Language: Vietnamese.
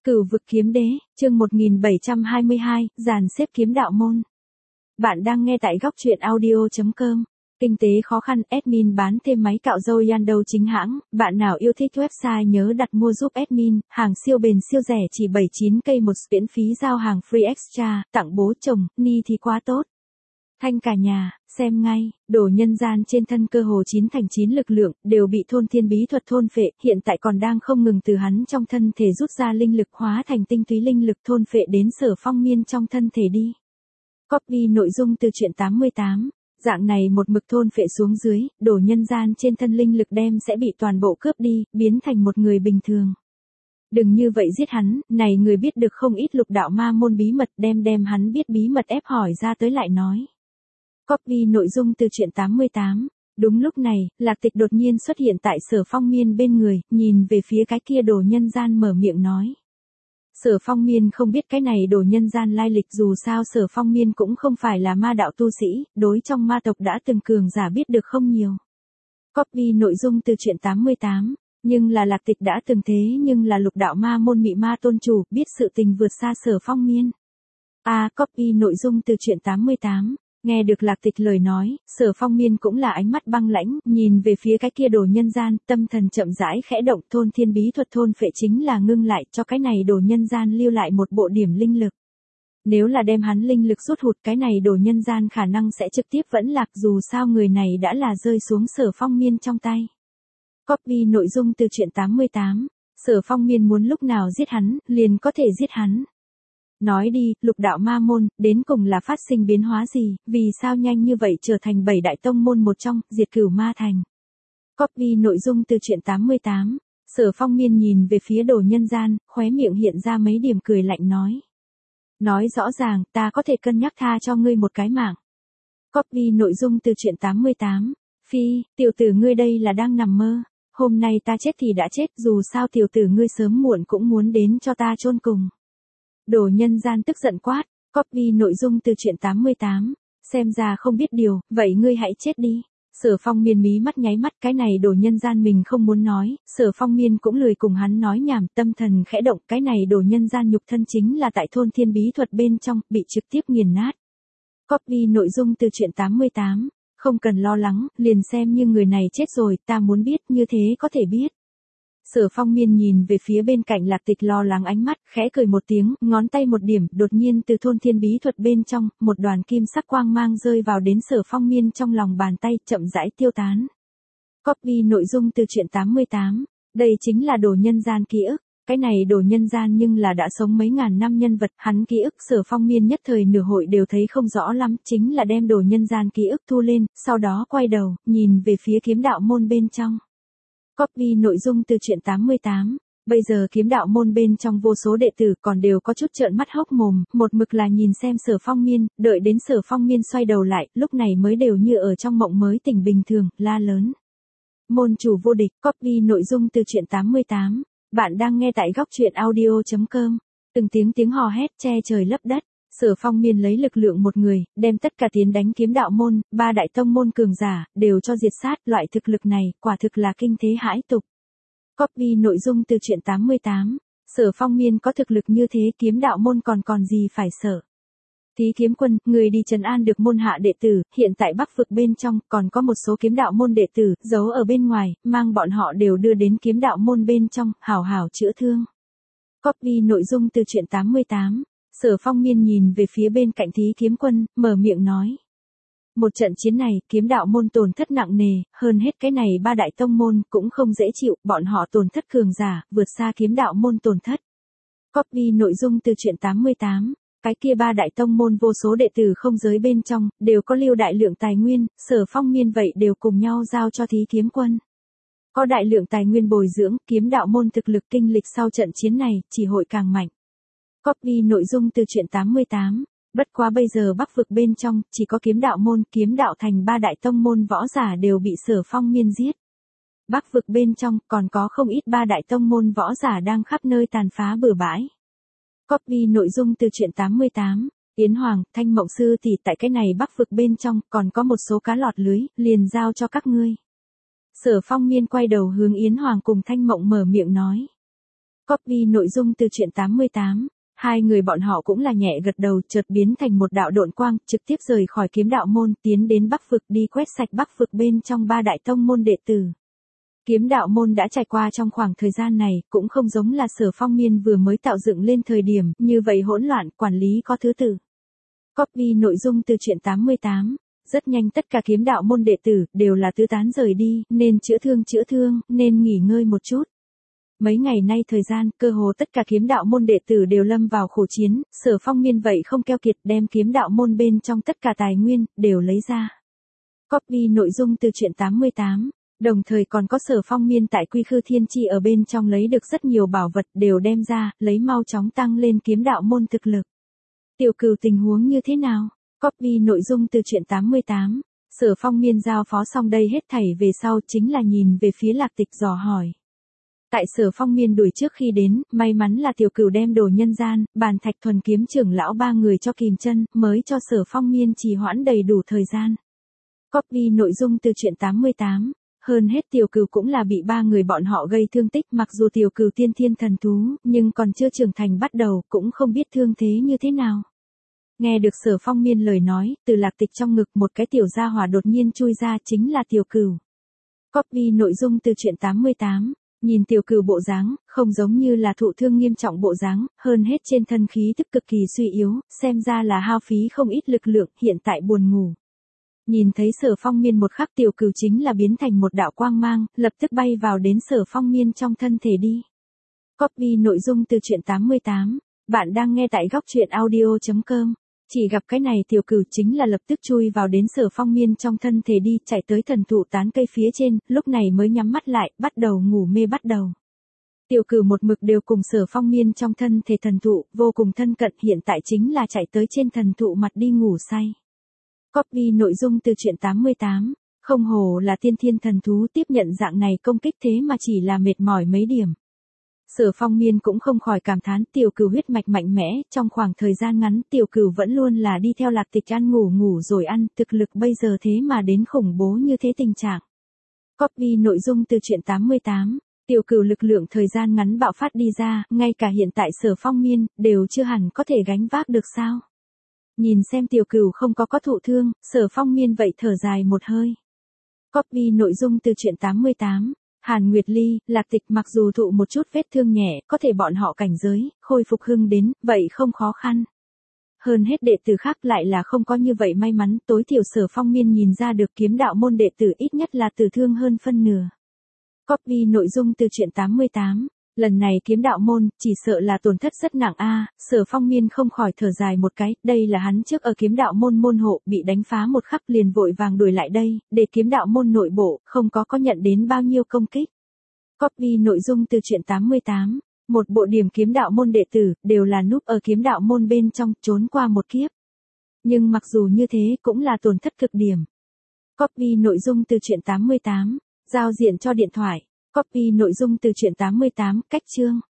Cửu vực kiếm đế, chương 1722, dàn xếp kiếm đạo môn. Bạn đang nghe tại góc truyện audio.com. Kinh tế khó khăn, admin bán thêm máy cạo râu Yando chính hãng. Bạn nào yêu thích website nhớ đặt mua giúp admin. Hàng siêu bền siêu rẻ chỉ 79k một, miễn phí giao hàng free extra. Tặng bố chồng, ni thì quá tốt. Thanh cả nhà, xem ngay, đồ nhân gian trên thân Cơ Hồ 9 thành 9 lực lượng, đều bị thôn thiên bí thuật thôn phệ, hiện tại còn đang không ngừng từ hắn trong thân thể rút ra linh lực hóa thành tinh túy linh lực thôn phệ đến Sở Phong Miên trong thân thể đi. Copy nội dung từ truyện 88. Dạng này một mực thôn phệ xuống dưới, đồ nhân gian trên thân linh lực đem sẽ bị toàn bộ cướp đi, biến thành một người bình thường. Đừng như vậy giết hắn, này người biết được không ít lục đạo ma môn bí mật, đem hắn biết bí mật ép hỏi ra tới lại nói. Copy nội dung từ truyện 88. Đúng lúc này, Lạc Tịch đột nhiên xuất hiện tại Sở Phong Miên bên người, nhìn về phía cái kia đồ nhân gian mở miệng nói. Sở Phong Miên không biết cái này đồ nhân gian lai lịch, dù sao Sở Phong Miên cũng không phải là ma đạo tu sĩ, đối trong ma tộc đã từng cường giả biết được không nhiều. Copy nội dung từ truyện 88. Nhưng là Lạc Tịch đã từng thế nhưng là lục đạo ma môn mị ma tôn chủ, biết sự tình vượt xa Sở Phong Miên. Copy nội dung từ truyện 88. Nghe được Lạc Tịch lời nói, Sở Phong Miên cũng là ánh mắt băng lãnh, nhìn về phía cái kia đồ nhân gian, tâm thần chậm rãi khẽ động, thôn thiên bí thuật thôn phệ chính là ngưng lại cho cái này đồ nhân gian lưu lại một bộ điểm linh lực. Nếu là đem hắn linh lực rút hụt, cái này đồ nhân gian khả năng sẽ trực tiếp vẫn lạc, dù sao người này đã là rơi xuống Sở Phong Miên trong tay. Copy nội dung từ truyện 88. Sở Phong Miên muốn lúc nào giết hắn, liền có thể giết hắn. Nói đi, lục đạo ma môn, đến cùng là phát sinh biến hóa gì, vì sao nhanh như vậy trở thành 7 đại tông môn một trong, diệt cửu ma thành. Copy nội dung từ truyện 88. Sở Phong Miên nhìn về phía đồ nhân gian, khóe miệng hiện ra mấy điểm cười lạnh nói. Nói rõ ràng, ta có thể cân nhắc tha cho ngươi một cái mạng. Copy nội dung từ truyện 88. Phi, tiểu tử ngươi đây là đang nằm mơ. Hôm nay ta chết thì đã chết, dù sao tiểu tử ngươi sớm muộn cũng muốn đến cho ta chôn cùng. Đồ nhân gian tức giận quát. Copy nội dung từ truyện 88. Xem ra không biết điều, vậy ngươi hãy chết đi. Sở Phong Miên mí mắt nháy mắt, cái này đồ nhân gian mình không muốn nói, Sở Phong Miên cũng lười cùng hắn nói nhảm, tâm thần khẽ động, cái này đồ nhân gian nhục thân chính là tại thôn thiên bí thuật bên trong, bị trực tiếp nghiền nát. Copy nội dung từ truyện 88. Không cần lo lắng, liền xem như người này chết rồi, ta muốn biết như thế có thể biết. Sở Phong Miên nhìn về phía bên cạnh Lạc Tịch lo lắng ánh mắt, khẽ cười một tiếng, ngón tay một điểm, đột nhiên từ thôn thiên bí thuật bên trong, một đoàn kim sắc quang mang rơi vào đến Sở Phong Miên trong lòng bàn tay, chậm rãi tiêu tán. Copy nội dung từ truyện 88. Đây chính là đồ nhân gian ký ức. Cái này đồ nhân gian nhưng là đã sống mấy ngàn năm nhân vật, hắn ký ức Sở Phong Miên nhất thời nửa hội đều thấy không rõ lắm, chính là đem đồ nhân gian ký ức thu lên, sau đó quay đầu, nhìn về phía kiếm đạo môn bên trong. Copy nội dung từ truyện 88. Bây giờ kiếm đạo môn bên trong vô số đệ tử còn đều có chút trợn mắt hốc mồm, một mực là nhìn xem Sở Phong Miên, đợi đến Sở Phong Miên xoay đầu lại, lúc này mới đều như ở trong mộng mới tỉnh bình thường, la lớn. Môn chủ vô địch. Copy nội dung từ truyện 88. Bạn đang nghe tại góc truyện audio.com. Từng tiếng hò hét che trời lấp đất. Sở Phong Miên lấy lực lượng một người, đem tất cả tiến đánh kiếm đạo môn, 3 đại tông môn cường giả, đều cho diệt sát, loại thực lực này, quả thực là kinh thế hãi tục. Copy nội dung từ truyện 88. Sở Phong Miên có thực lực như thế, kiếm đạo môn còn gì phải sợ. Thí kiếm quân, người đi trấn an được môn hạ đệ tử, hiện tại Bắc vực bên trong, còn có một số kiếm đạo môn đệ tử, giấu ở bên ngoài, mang bọn họ đều đưa đến kiếm đạo môn bên trong, hảo hảo chữa thương. Copy nội dung từ truyện 88. Sở Phong Miên nhìn về phía bên cạnh thí kiếm quân, mở miệng nói. Một trận chiến này, kiếm đạo môn tổn thất nặng nề, hơn hết cái này 3 đại tông môn, cũng không dễ chịu, bọn họ tổn thất cường giả, vượt xa kiếm đạo môn tổn thất. Copy nội dung từ truyện 88. Cái kia 3 đại tông môn vô số đệ tử không giới bên trong, đều có lưu đại lượng tài nguyên, Sở Phong Miên vậy đều cùng nhau giao cho thí kiếm quân. Có đại lượng tài nguyên bồi dưỡng, kiếm đạo môn thực lực kinh lịch sau trận chiến này, chỉ hội càng mạnh. Copy nội dung từ truyện 88. Bất quá bây giờ Bắc vực bên trong, chỉ có kiếm đạo môn, kiếm đạo thành 3 đại tông môn võ giả đều bị Sở Phong Miên giết. Bắc vực bên trong, còn có không ít 3 đại tông môn võ giả đang khắp nơi tàn phá bừa bãi. Copy nội dung từ truyện 88. Yến Hoàng, Thanh Mộng sư tỷ tại cái này Bắc vực bên trong, còn có một số cá lọt lưới, liền giao cho các ngươi. Sở Phong Miên quay đầu hướng Yến Hoàng cùng Thanh Mộng mở miệng nói. Copy nội dung từ truyện 88. Hai người bọn họ cũng là nhẹ gật đầu, chợt biến thành một đạo độn quang, trực tiếp rời khỏi kiếm đạo môn, tiến đến Bắc vực đi quét sạch Bắc vực bên trong ba đại tông môn đệ tử. Kiếm đạo môn đã trải qua trong khoảng thời gian này, cũng không giống là Sở Phong Miên vừa mới tạo dựng lên thời điểm, như vậy hỗn loạn, quản lý có thứ tự. Copy nội dung từ truyện 88. Rất nhanh tất cả kiếm đạo môn đệ tử, đều là tứ tán rời đi, nên chữa thương, nên nghỉ ngơi một chút. Mấy ngày nay thời gian, cơ hồ tất cả kiếm đạo môn đệ tử đều lâm vào khổ chiến, Sở Phong Miên vậy không keo kiệt đem kiếm đạo môn bên trong tất cả tài nguyên, đều lấy ra. Copy nội dung từ truyện 88. Đồng thời còn có Sở Phong Miên tại Quy Khư Thiên Chi ở bên trong lấy được rất nhiều bảo vật đều đem ra, lấy mau chóng tăng lên kiếm đạo môn thực lực. Tiểu Cửu tình huống như thế nào? Copy nội dung từ truyện 88. Sở Phong Miên giao phó xong đây hết thảy về sau chính là nhìn về phía Lạc Tịch dò hỏi. Tại Sở Phong Miên đuổi trước khi đến, may mắn là Tiểu Cửu đem đồ nhân gian, Bàn Thạch Thuần kiếm trưởng lão ba người cho kìm chân, mới cho Sở Phong Miên trì hoãn đầy đủ thời gian. Copy nội dung từ truyện 88. Hơn hết Tiểu Cửu cũng là bị ba người bọn họ gây thương tích, mặc dù Tiểu Cửu tiên thiên thần thú, nhưng còn chưa trưởng thành bắt đầu, cũng không biết thương thế như thế nào. Nghe được Sở Phong Miên lời nói, từ Lạc Tịch trong ngực một cái tiểu gia hỏa đột nhiên chui ra chính là Tiểu Cửu. Copy nội dung từ truyện 88. Nhìn Tiểu Cửu bộ dáng, không giống như là thụ thương nghiêm trọng bộ dáng, hơn hết trên thân khí tức cực kỳ suy yếu, xem ra là hao phí không ít lực lượng, hiện tại buồn ngủ. Nhìn thấy Sở Phong Miên một khắc Tiểu Cửu chính là biến thành một đạo quang mang, lập tức bay vào đến Sở Phong Miên trong thân thể đi. Copy nội dung từ truyện 88. Bạn đang nghe tại góc truyện audio.com. Chỉ gặp cái này Tiểu Cửu chính là lập tức chui vào đến Sở Phong Miên trong thân thể đi, chạy tới thần thụ tán cây phía trên, lúc này mới nhắm mắt lại, bắt đầu ngủ mê bắt đầu. Tiểu Cửu một mực đều cùng Sở Phong Miên trong thân thể thần thụ, vô cùng thân cận, hiện tại chính là chạy tới trên thần thụ mặt đi ngủ say. Copy nội dung từ truyện 88. Không hồ là tiên thiên thần thú tiếp nhận dạng này công kích thế mà chỉ là mệt mỏi mấy điểm. Sở Phong Miên cũng không khỏi cảm thán Tiểu Cửu huyết mạch mạnh mẽ, trong khoảng thời gian ngắn Tiểu Cửu vẫn luôn là đi theo Lạc Tịch ăn ngủ rồi ăn, thực lực bây giờ thế mà đến khủng bố như thế tình trạng. Copy nội dung từ truyện 88. Tiểu Cửu lực lượng thời gian ngắn bạo phát đi ra, ngay cả hiện tại Sở Phong Miên, đều chưa hẳn có thể gánh vác được sao. Nhìn xem Tiểu Cửu không có thụ thương, Sở Phong Miên vậy thở dài một hơi. Copy nội dung từ truyện 88. Hàn Nguyệt Ly, Lạc Tịch mặc dù thụ một chút vết thương nhẹ, có thể bọn họ cảnh giới, khôi phục hưng đến, vậy không khó khăn. Hơn hết đệ tử khác lại là không có như vậy may mắn, tối thiểu Sở Phong Miên nhìn ra được kiếm đạo môn đệ tử ít nhất là tử thương hơn phân nửa. Copy nội dung từ truyện 88. Lần này kiếm đạo môn, chỉ sợ là tổn thất rất nặng a. Sở Phong Miên không khỏi thở dài một cái, đây là hắn trước ở kiếm đạo môn môn hộ, bị đánh phá một khắc liền vội vàng đuổi lại đây, để kiếm đạo môn nội bộ, không có nhận đến bao nhiêu công kích. Copy nội dung từ truyện 88. Một bộ điểm kiếm đạo môn đệ tử, đều là núp ở kiếm đạo môn bên trong, trốn qua một kiếp. Nhưng mặc dù như thế, cũng là tổn thất cực điểm. Copy nội dung từ truyện 88. Giao diện cho điện thoại. Copy nội dung từ truyện 88, cách chương.